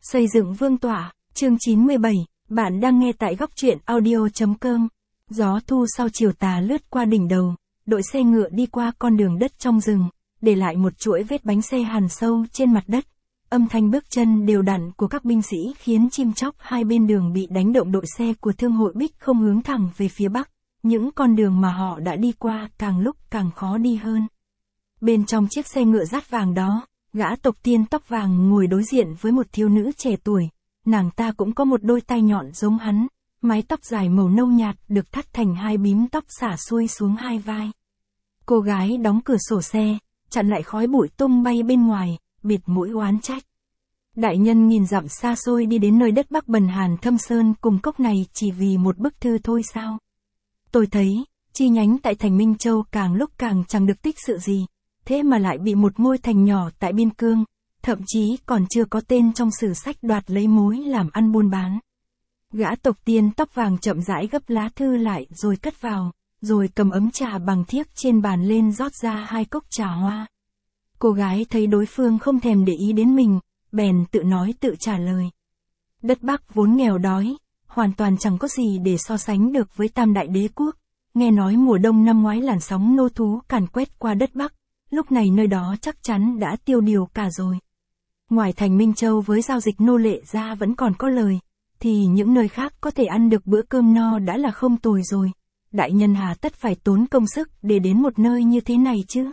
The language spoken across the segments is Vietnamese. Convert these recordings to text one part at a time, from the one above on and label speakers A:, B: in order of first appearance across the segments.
A: Xây dựng vương tọa, chương 97, bạn đang nghe tại góc truyện audio.com. Gió thu sau chiều tà lướt qua đỉnh đầu, đội xe ngựa đi qua con đường đất trong rừng, để lại một chuỗi vết bánh xe hằn sâu trên mặt đất. Âm thanh bước chân đều đặn của các binh sĩ khiến chim chóc hai bên đường bị đánh động. Đội xe của Thương hội Bích không hướng thẳng về phía bắc, những con đường mà họ đã đi qua càng lúc càng khó đi hơn. Bên trong chiếc xe ngựa dát vàng đó, gã tộc tiên tóc vàng ngồi đối diện với một thiếu nữ trẻ tuổi, nàng ta cũng có một đôi tai nhọn giống hắn, mái tóc dài màu nâu nhạt được thắt thành hai bím tóc xả xuôi xuống hai vai. Cô gái đóng cửa sổ xe, chặn lại khói bụi tung bay bên ngoài, bịt mũi oán trách. Đại nhân nghìn dặm xa xôi đi đến nơi đất Bắc bần hàn thâm sơn cùng cốc này chỉ vì một bức thư thôi sao? Tôi thấy, chi nhánh tại thành Minh Châu càng lúc càng chẳng được tích sự gì, thế mà lại bị một ngôi thành nhỏ tại biên cương, thậm chí còn chưa có tên trong sử sách đoạt lấy mối làm ăn buôn bán. Gã tộc tiên tóc vàng chậm rãi gấp lá thư lại rồi cất vào, rồi cầm ấm trà bằng thiếc trên bàn lên rót ra hai cốc trà hoa. Cô gái thấy đối phương không thèm để ý đến mình, bèn tự nói tự trả lời. Đất Bắc vốn nghèo đói, hoàn toàn chẳng có gì để so sánh được với Tam Đại Đế Quốc. Nghe nói mùa đông năm ngoái làn sóng nô thú càn quét qua đất Bắc, lúc này nơi đó chắc chắn đã tiêu điều cả rồi. Ngoài thành Minh Châu với giao dịch nô lệ ra vẫn còn có lời, thì những nơi khác có thể ăn được bữa cơm no đã là không tồi rồi. Đại nhân hà tất phải tốn công sức để đến một nơi như thế này chứ?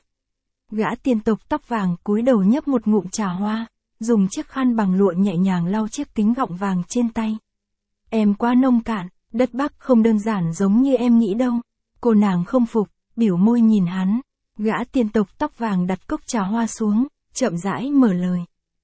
A: Gã tiên tộc tóc vàng cúi đầu nhấp một ngụm trà hoa, dùng chiếc khăn bằng lụa nhẹ nhàng lau chiếc kính gọng vàng trên tay. Em quá nông cạn, đất Bắc không đơn giản giống như em nghĩ đâu. Cô nàng không phục, biểu môi nhìn hắn. Gã tiên tộc tóc vàng đặt cốc trà hoa xuống, chậm rãi mở lời.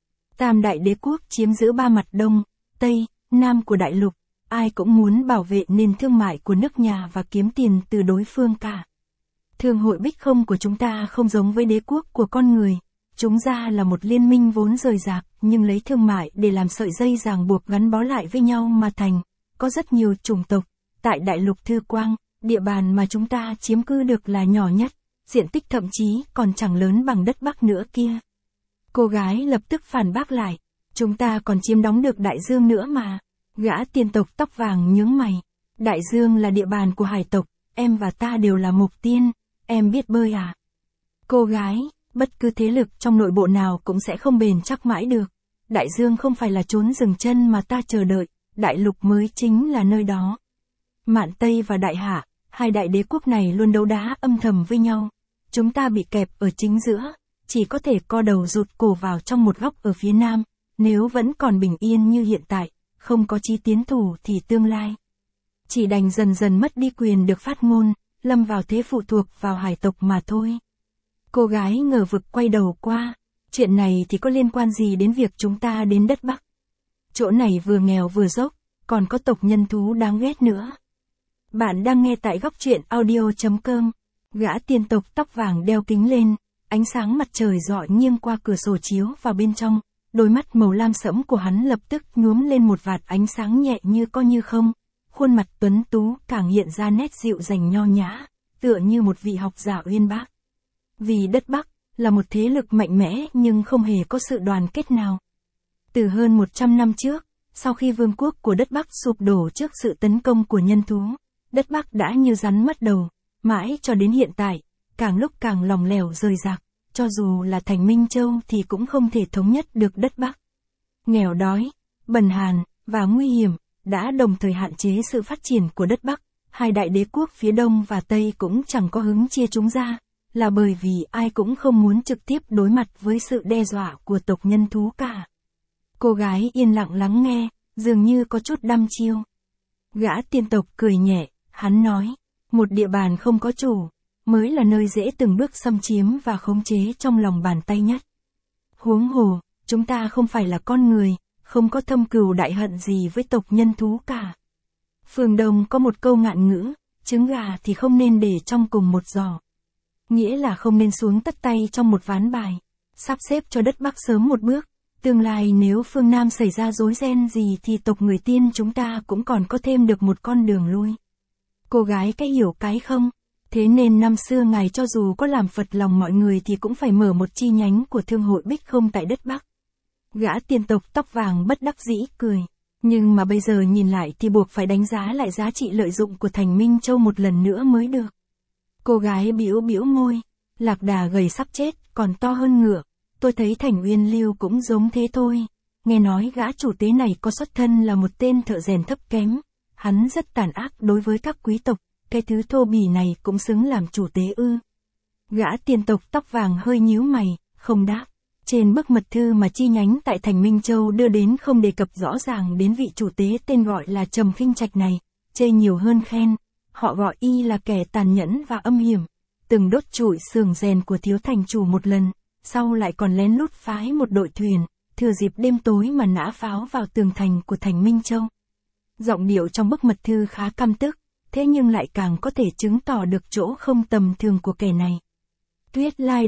A: Tam Đại Đế Quốc chiếm giữ ba mặt Đông, Tây, Nam của đại lục, ai cũng muốn bảo vệ nền thương mại của nước nhà và kiếm tiền từ đối phương cả. Thương hội Bích không của chúng ta không giống với đế quốc của con người, chúng ra là một liên minh vốn rời rạc, nhưng lấy thương mại để làm sợi dây ràng buộc gắn bó lại với nhau mà thành, có rất nhiều chủng tộc. Tại đại lục Thư Quang, địa bàn mà chúng ta chiếm cư được là nhỏ nhất, diện tích thậm chí còn chẳng lớn bằng đất Bắc nữa kia. Cô gái lập tức phản bác lại, chúng ta còn chiếm đóng được Đại Dương nữa mà. Gã tiên tộc tóc vàng nhướng mày, Đại Dương là địa bàn của hải tộc, em và ta đều là mục tiên, em biết bơi à? Cô gái, bất cứ thế lực trong nội bộ nào cũng sẽ không bền chắc mãi được. Đại Dương không phải là chốn dừng chân mà ta chờ đợi, đại lục mới chính là nơi đó. Mạn Tây và Đại Hạ, hai đại đế quốc này luôn đấu đá âm thầm với nhau. Chúng ta bị kẹp ở chính giữa, chỉ có thể co đầu rụt cổ vào trong một góc ở phía Nam. Nếu vẫn còn bình yên như hiện tại, không có chí tiến thủ thì tương lai chỉ đành dần dần mất đi quyền được phát ngôn, lâm vào thế phụ thuộc vào hải tộc mà thôi. Cô gái ngờ vực quay đầu qua, chuyện này thì có liên quan gì đến việc chúng ta đến đất Bắc? Chỗ này vừa nghèo vừa dốc, còn có tộc nhân thú đáng ghét nữa. Bạn đang nghe tại góc truyện audio.com. Gã tiên tộc tóc vàng đeo kính lên, ánh sáng mặt trời rọi nghiêng qua cửa sổ chiếu vào bên trong, đôi mắt màu lam sẫm của hắn lập tức nhuốm lên một vạt ánh sáng nhẹ như có như không, khuôn mặt tuấn tú càng hiện ra nét dịu dàng nho nhã, tựa như một vị học giả uyên bác. Vì đất Bắc là một thế lực mạnh mẽ nhưng không hề có sự đoàn kết nào. Từ hơn 100 năm trước, sau khi vương quốc của đất Bắc sụp đổ trước sự tấn công của nhân thú, đất Bắc đã như rắn mất đầu, mãi cho đến hiện tại, càng lúc càng lỏng lẻo rời rạc, cho dù là thành Minh Châu thì cũng không thể thống nhất được đất Bắc. Nghèo đói, bần hàn, và nguy hiểm, đã đồng thời hạn chế sự phát triển của đất Bắc. Hai đại đế quốc phía Đông và Tây cũng chẳng có hứng chia chúng ra, là bởi vì ai cũng không muốn trực tiếp đối mặt với sự đe dọa của tộc nhân thú cả. Cô gái yên lặng lắng nghe, dường như có chút đăm chiêu. Gã tiên tộc cười nhẹ, hắn nói, một địa bàn không có chủ, mới là nơi dễ từng bước xâm chiếm và khống chế trong lòng bàn tay nhất. Huống hồ, chúng ta không phải là con người, không có thâm cừu đại hận gì với tộc nhân thú cả. Phương Đông có một câu ngạn ngữ, trứng gà thì không nên để trong cùng một giỏ. Nghĩa là không nên xuống tất tay trong một ván bài, sắp xếp cho đất Bắc sớm một bước. Tương lai nếu phương Nam xảy ra rối ren gì thì tộc người tiên chúng ta cũng còn có thêm được một con đường lui. Cô gái cái hiểu cái không? Thế nên năm xưa ngài cho dù có làm phật lòng mọi người thì cũng phải mở một chi nhánh của Thương hội Bích không tại đất Bắc. Gã tiên tộc tóc vàng bất đắc dĩ cười. Nhưng mà bây giờ nhìn lại thì buộc phải đánh giá lại giá trị lợi dụng của Thành Minh Châu một lần nữa mới được. Cô gái bĩu bĩu môi. Lạc Đà gầy sắp chết, còn to hơn ngựa. Tôi thấy Thành Uyên Lưu cũng giống thế thôi. Nghe nói gã chủ tế này có xuất thân là một tên thợ rèn thấp kém. Hắn rất tàn ác đối với các quý tộc. Cái thứ thô bỉ này cũng xứng làm chủ tế ư? Gã tiên tộc tóc vàng hơi nhíu mày, không đáp. Trên bức mật thư mà chi nhánh tại Thành Minh Châu đưa đến không đề cập rõ ràng đến vị chủ tế tên gọi là Trầm Khinh Trạch này, chê nhiều hơn khen. Họ gọi y là kẻ tàn nhẫn và âm hiểm, từng đốt trụi xưởng rèn của thiếu thành chủ một lần, sau lại còn lén lút phái một đội thuyền, thừa dịp đêm tối mà nã pháo vào tường thành của Thành Minh Châu. Giọng điệu trong bức mật thư khá căm tức, thế nhưng lại càng có thể chứng tỏ được chỗ không tầm thường của kẻ này. Tuyết Lai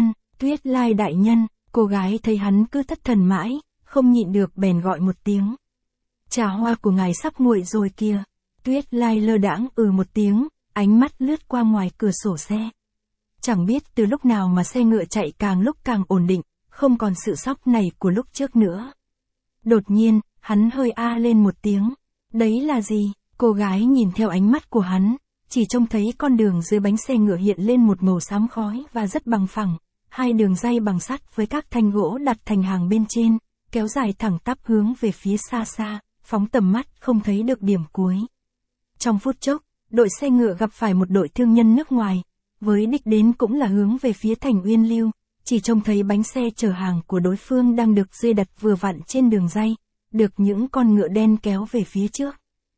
A: đại nhân, cô gái thấy hắn cứ thất thần mãi, không nhịn được bèn gọi một tiếng. Trà hoa của ngài sắp nguội rồi kìa. Tuyết Lai lơ đãng một tiếng, ánh mắt lướt qua ngoài cửa sổ xe. Chẳng biết từ lúc nào mà xe ngựa chạy càng lúc càng ổn định, không còn sự sóc này của lúc trước nữa. Đột nhiên, hắn hơi a lên một tiếng. Đấy là gì? Cô gái nhìn theo ánh mắt của hắn, chỉ trông thấy con đường dưới bánh xe ngựa hiện lên một màu xám khói và rất bằng phẳng. Hai đường ray bằng sắt với các thanh gỗ đặt thành hàng bên trên, kéo dài thẳng tắp hướng về phía xa xa, phóng tầm mắt không thấy được điểm cuối. Trong phút chốc, đội xe ngựa gặp phải một đội thương nhân nước ngoài, với đích đến cũng là hướng về phía Thành Uyên Lưu, chỉ trông thấy bánh xe chở hàng của đối phương đang được dây đặt vừa vặn trên đường ray, được những con ngựa đen kéo về phía trước.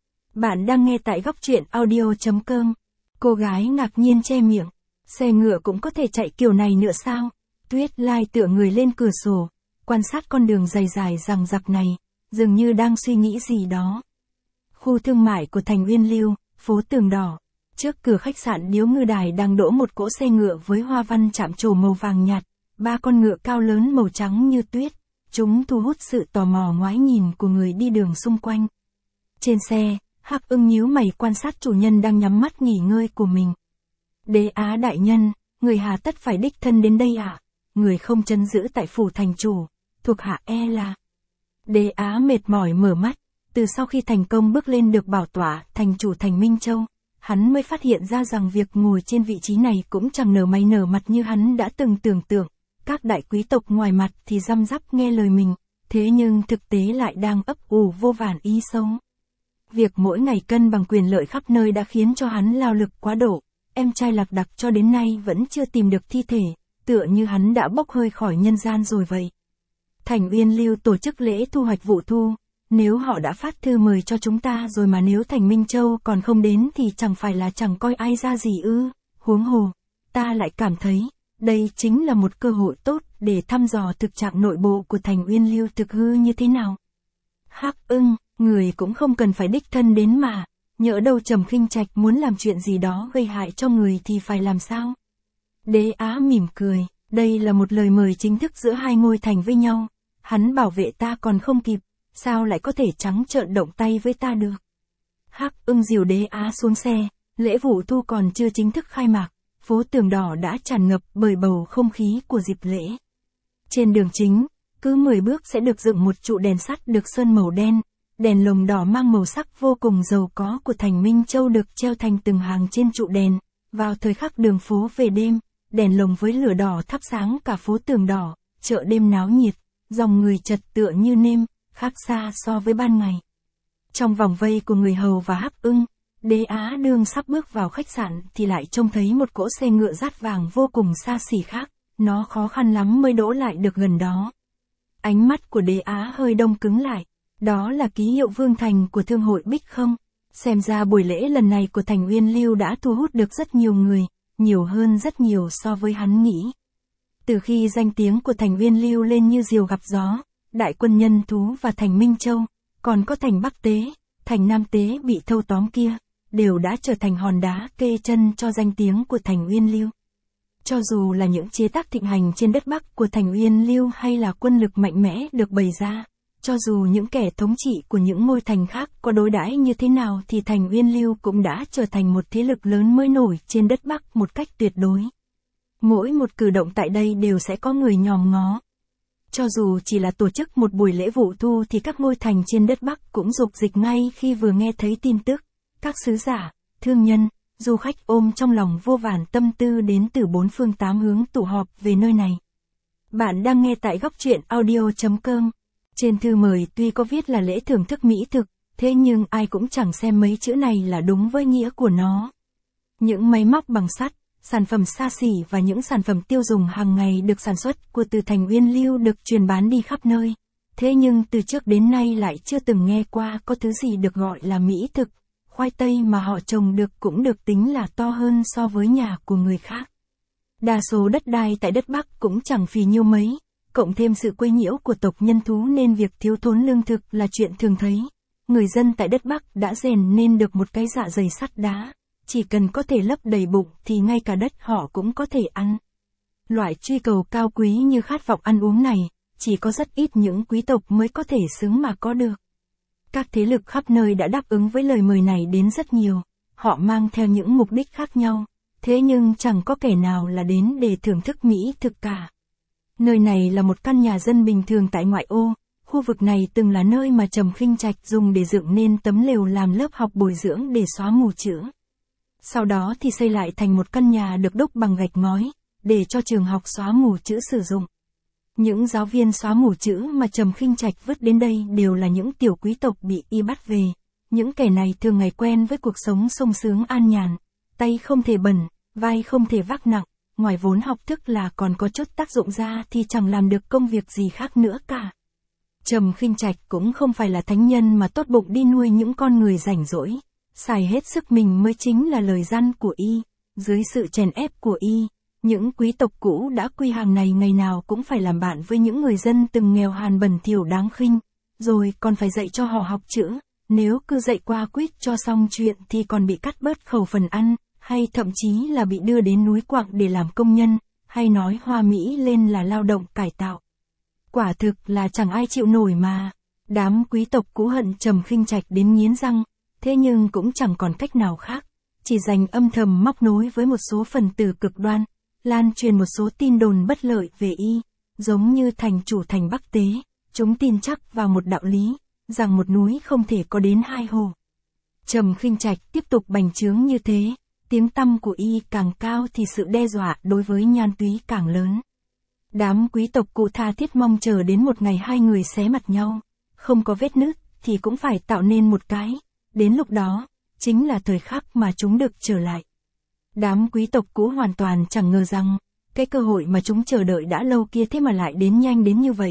A: Bạn đang nghe tại góc truyện audio.com. Cô gái ngạc nhiên che miệng. Xe ngựa cũng có thể chạy kiểu này nữa sao? Tuyết Lai tựa người lên cửa sổ, quan sát con đường dài dài rằng rặc này, dường như đang suy nghĩ gì đó. Khu thương mại của Thành Uyên Lưu, phố Tường Đỏ. Trước cửa khách sạn Điếu Ngư Đài đang đỗ một cỗ xe ngựa với hoa văn chạm trổ màu vàng nhạt, ba con ngựa cao lớn màu trắng như tuyết. Chúng thu hút sự tò mò ngoái nhìn của người đi đường xung quanh. Trên xe, Hắc Ưng nhíu mày quan sát chủ nhân đang nhắm mắt nghỉ ngơi của mình. Đế Á đại nhân, người hà tất phải đích thân đến đây ạ? Người không trấn giữ tại phủ thành chủ, thuộc hạ e là. Đế Á mệt mỏi mở mắt, từ sau khi thành công bước lên được bảo tọa thành chủ Thành Minh Châu, hắn mới phát hiện ra rằng việc ngồi trên vị trí này cũng chẳng nở mày nở mặt như hắn đã từng tưởng tượng. Các đại quý tộc ngoài mặt thì răm rắp nghe lời mình, thế nhưng thực tế lại đang ấp ủ vô vàn ý xấu. Việc mỗi ngày cân bằng quyền lợi khắp nơi đã khiến cho hắn lao lực quá độ. Em trai Lạc Đặc cho đến nay vẫn chưa tìm được thi thể, tựa như hắn đã bốc hơi khỏi nhân gian rồi vậy. Thành Uyên Lưu tổ chức lễ thu hoạch vụ thu, nếu họ đã phát thư mời cho chúng ta rồi mà nếu Thành Minh Châu còn không đến thì chẳng phải là chẳng coi ai ra gì ư? Huống hồ, ta lại cảm thấy, đây chính là một cơ hội tốt để thăm dò thực trạng nội bộ của Thành Uyên Lưu thực hư như thế nào. Hắc Ưng, người cũng không cần phải đích thân đến mà. Nhỡ đâu Trầm Khinh Trạch muốn làm chuyện gì đó gây hại cho người thì phải làm sao? Đế Á mỉm cười, đây là một lời mời chính thức giữa hai ngôi thành với nhau. Hắn bảo vệ ta còn không kịp, sao lại có thể trắng trợn động tay với ta được? Hắc Ưng dìu Đế Á xuống xe, lễ vụ thu còn chưa chính thức khai mạc, phố Tường Đỏ đã tràn ngập bởi bầu không khí của dịp lễ. Trên đường chính, cứ 10 bước sẽ được dựng một trụ đèn sắt được sơn màu đen. Đèn lồng đỏ mang màu sắc vô cùng giàu có của Thành Minh Châu được treo thành từng hàng trên trụ đèn. Vào thời khắc đường phố về đêm, đèn lồng với lửa đỏ thắp sáng cả phố Tường Đỏ, chợ đêm náo nhiệt, dòng người chật tựa như nêm, khác xa so với ban ngày. Trong vòng vây của người hầu và Hắc Ưng, Đế Á đương sắp bước vào khách sạn thì lại trông thấy một cỗ xe ngựa dát vàng vô cùng xa xỉ khác, nó khó khăn lắm mới đỗ lại được gần đó. Ánh mắt của Đế Á hơi đông cứng lại. Đó là ký hiệu Vương Thành của Thương hội Bích không? Xem ra buổi lễ lần này của Thành Uyên Lưu đã thu hút được rất nhiều người, nhiều hơn rất nhiều so với hắn nghĩ. Từ khi danh tiếng của Thành Uyên Lưu lên như diều gặp gió, Đại Quân Nhân Thú và Thành Minh Châu, còn có Thành Bắc Tế, Thành Nam Tế bị thâu tóm kia, đều đã trở thành hòn đá kê chân cho danh tiếng của Thành Uyên Lưu. Cho dù là những chế tác thịnh hành trên đất Bắc của Thành Uyên Lưu hay là quân lực mạnh mẽ được bày ra, cho dù những kẻ thống trị của những ngôi thành khác có đối đãi như thế nào thì Thành Uyên Lưu cũng đã trở thành một thế lực lớn mới nổi trên đất Bắc một cách tuyệt đối. Mỗi một cử động tại đây đều sẽ có người nhòm ngó. Cho dù chỉ là tổ chức một buổi lễ vụ thu thì các ngôi thành trên đất Bắc cũng rục dịch ngay khi vừa nghe thấy tin tức. Các sứ giả, thương nhân, du khách ôm trong lòng vô vàn tâm tư đến từ bốn phương tám hướng tụ họp về nơi này. Bạn đang nghe tại góc truyện audio.com. Trên thư mời tuy có viết là lễ thưởng thức mỹ thực, thế nhưng ai cũng chẳng xem mấy chữ này là đúng với nghĩa của nó. Những máy móc bằng sắt, sản phẩm xa xỉ và những sản phẩm tiêu dùng hàng ngày được sản xuất của từ thành Uyên Lưu được truyền bán đi khắp nơi. Thế nhưng từ trước đến nay lại chưa từng nghe qua có thứ gì được gọi là mỹ thực. Khoai tây mà họ trồng được cũng được tính là to hơn so với nhà của người khác. Đa số đất đai tại đất Bắc cũng chẳng phì nhiêu mấy, cộng thêm sự quấy nhiễu của tộc nhân thú nên việc thiếu thốn lương thực là chuyện thường thấy. Người dân tại đất Bắc đã rèn nên được một cái dạ dày sắt đá, chỉ cần có thể lấp đầy bụng thì ngay cả đất họ cũng có thể ăn. Loại truy cầu cao quý như khát vọng ăn uống này, chỉ có rất ít những quý tộc mới có thể xứng mà có được. Các thế lực khắp nơi đã đáp ứng với lời mời này đến rất nhiều, họ mang theo những mục đích khác nhau, thế nhưng chẳng có kẻ nào là đến để thưởng thức mỹ thực cả. Nơi này là một căn nhà dân bình thường tại ngoại ô, khu vực này từng là nơi mà Trầm Khinh Trạch dùng để dựng nên tấm lều làm lớp học bồi dưỡng để xóa mù chữ. Sau đó thì xây lại thành một căn nhà được đúc bằng gạch ngói, để cho trường học xóa mù chữ sử dụng. Những giáo viên xóa mù chữ mà Trầm Khinh Trạch vứt đến đây đều là những tiểu quý tộc bị y bắt về. Những kẻ này thường ngày quen với cuộc sống sung sướng an nhàn, tay không thể bẩn, vai không thể vác nặng, ngoài vốn học thức là còn có chút tác dụng ra thì chẳng làm được công việc gì khác nữa cả. Trầm Khinh Trạch cũng không phải là thánh nhân mà tốt bụng đi nuôi những con người rảnh rỗi, xài hết sức mình mới chính là lời răn của y. Dưới sự chèn ép của y, những quý tộc cũ đã quy hàng này ngày nào cũng phải làm bạn với những người dân từng nghèo hàn bẩn thỉu đáng khinh, rồi còn phải dạy cho họ học chữ, nếu cứ dạy qua quýt cho xong chuyện thì còn bị cắt bớt khẩu phần ăn, hay thậm chí là bị đưa đến núi quặng để làm công nhân, hay nói hoa mỹ lên là lao động cải tạo. Quả thực là chẳng ai chịu nổi mà. Đám quý tộc cũ hận Trầm Khinh Trạch đến nghiến răng, thế nhưng cũng chẳng còn cách nào khác, chỉ dành âm thầm móc nối với một số phần tử cực đoan, lan truyền một số tin đồn bất lợi về y, giống như thành chủ thành Bắc Tế, chúng tin chắc vào một đạo lý, rằng một núi không thể có đến hai hồ. Trầm Khinh Trạch tiếp tục bành trướng như thế, tiếng tăm của y càng cao thì sự đe dọa đối với Nhan Túy càng lớn. Đám quý tộc cụ tha thiết mong chờ đến một ngày hai người xé mặt nhau, không có vết nứt thì cũng phải tạo nên một cái, đến lúc đó, chính là thời khắc mà chúng được trở lại. Đám quý tộc cũ hoàn toàn chẳng ngờ rằng, cái cơ hội mà chúng chờ đợi đã lâu kia thế mà lại đến nhanh đến như vậy.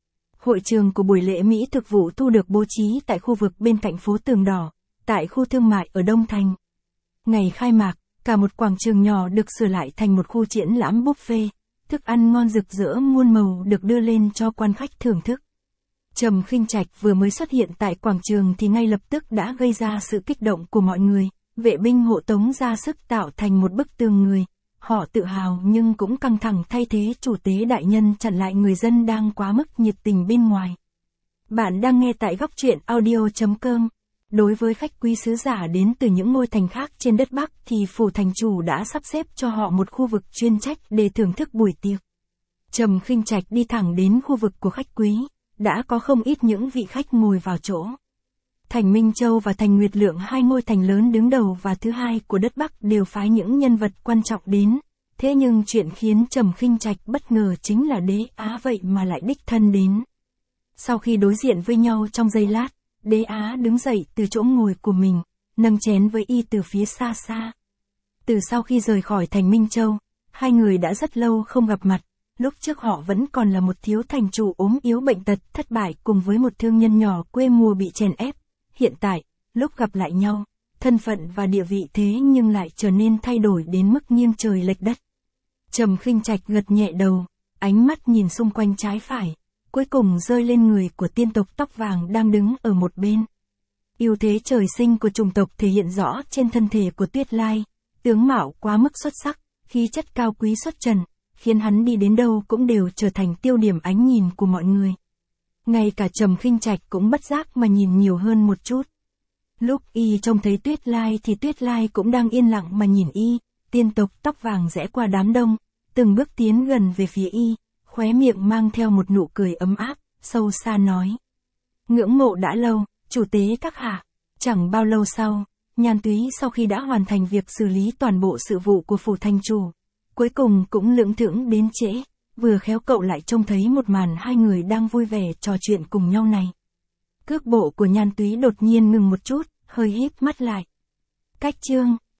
A: Hội trường của buổi lễ mỹ thực vụ thu được bố trí tại khu vực bên cạnh phố Tường Đỏ, tại khu thương mại ở Đông Thành. Ngày khai mạc, cả một quảng trường nhỏ được sửa lại thành một khu triển lãm buffet, thức ăn ngon rực rỡ muôn màu được đưa lên cho quan khách thưởng thức. Trầm Khinh Trạch vừa mới xuất hiện tại quảng trường thì ngay lập tức đã gây ra sự kích động của mọi người, vệ binh hộ tống ra sức tạo thành một bức tường người. Họ tự hào nhưng cũng căng thẳng thay thế chủ tế đại nhân chặn lại người dân đang quá mức nhiệt tình bên ngoài. Bạn đang nghe tại góc truyện audio.com. Đối với khách quý sứ giả đến từ những ngôi thành khác trên đất Bắc thì phủ thành chủ đã sắp xếp cho họ một khu vực chuyên trách để thưởng thức buổi tiệc. Trầm Khinh Trạch đi thẳng đến khu vực của khách quý, đã có không ít những vị khách ngồi vào chỗ. Thành Minh Châu và Thành Nguyệt Lượng, hai ngôi thành lớn đứng đầu và thứ hai của đất Bắc, đều phái những nhân vật quan trọng đến. Thế nhưng chuyện khiến Trầm Khinh Trạch bất ngờ chính là Đế Á vậy mà lại đích thân đến. Sau khi đối diện với nhau trong giây lát, Đế Á đứng dậy từ chỗ ngồi của mình, nâng chén với y từ phía xa xa. Từ sau khi rời khỏi Thành Minh Châu, hai người đã rất lâu không gặp mặt. Lúc trước họ vẫn còn là một thiếu thành chủ ốm yếu bệnh tật thất bại cùng với một thương nhân nhỏ quê mùa bị chèn ép. Hiện tại, lúc gặp lại nhau, thân phận và địa vị thế nhưng lại trở nên thay đổi đến mức nghiêng trời lệch đất. Trầm Khinh Trạch gật nhẹ đầu, ánh mắt nhìn xung quanh trái phải, cuối cùng rơi lên người của tiên tộc tóc vàng đang đứng ở một bên. Ưu thế trời sinh của chủng tộc thể hiện rõ trên thân thể của Tuyết Lai, tướng mạo quá mức xuất sắc, khí chất cao quý xuất trần, khiến hắn đi đến đâu cũng đều trở thành tiêu điểm ánh nhìn của mọi người. Ngay cả Trầm Khinh Trạch cũng bất giác mà nhìn nhiều hơn một chút. Lúc y trông thấy Tuyết Lai thì Tuyết Lai cũng đang yên lặng mà nhìn y, tiên tộc tóc vàng rẽ qua đám đông, từng bước tiến gần về phía y, khóe miệng mang theo một nụ cười ấm áp, sâu xa nói. Ngưỡng mộ đã lâu, chủ tế các hạ. Chẳng bao lâu sau, Nhan Túy sau khi đã hoàn thành việc xử lý toàn bộ sự vụ của phủ thành chủ, cuối cùng cũng lững thững đến trễ, vừa khéo cậu lại trông thấy một màn hai người đang vui vẻ trò chuyện cùng nhau này. Cước bộ của Nhan Túy đột nhiên ngừng một chút, hơi híp mắt lại. Cách chương